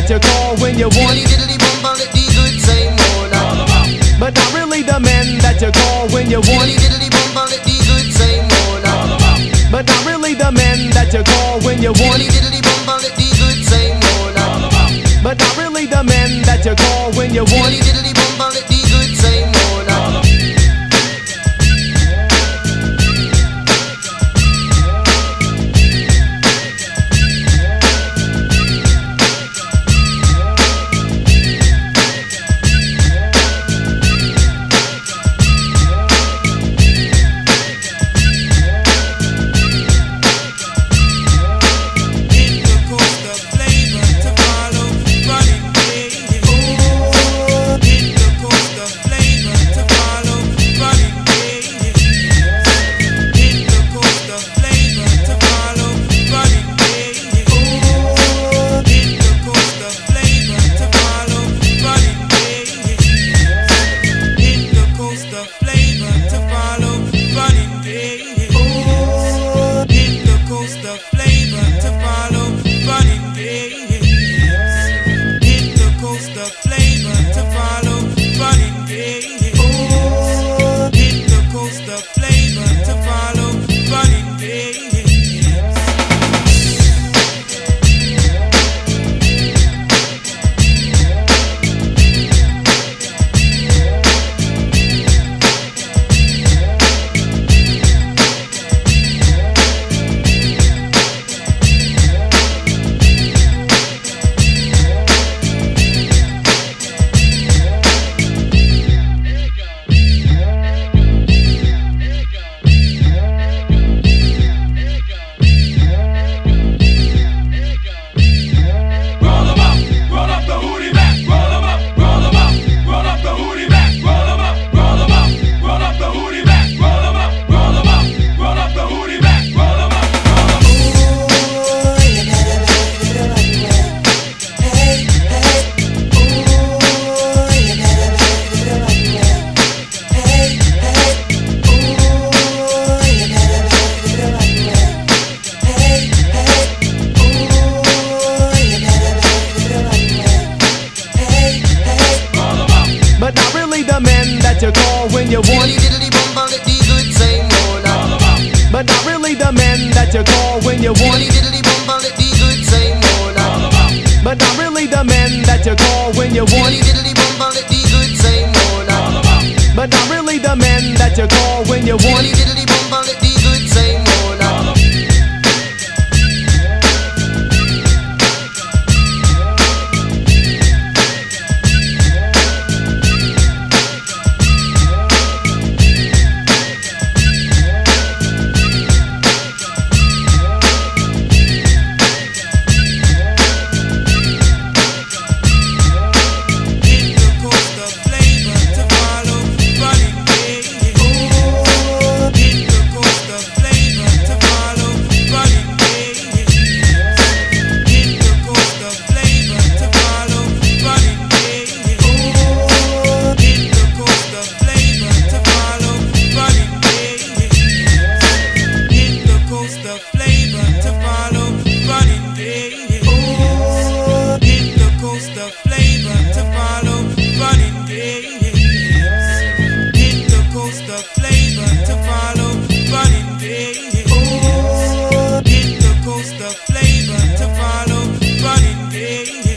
that you call when you want. Diddly bum let the good time roll on. But not really the man that you call when you want. Diddly bum let the good time roll on. But not really the man that you call when you want. Diddly bum let the good time roll on. But not really the man that you call when you want. Diddly bum let the good time roll on. But not really the man that you call when you want. Diddly bum let the good time roll on. But not really the man that you call when you want. Diddly bum let the good time roll on. But not really the man that you call when you want. Diddly bum let the good time roll on. But not really the man that you call when you want. Diddly bum let the good time roll on. Flavor to follow, running game.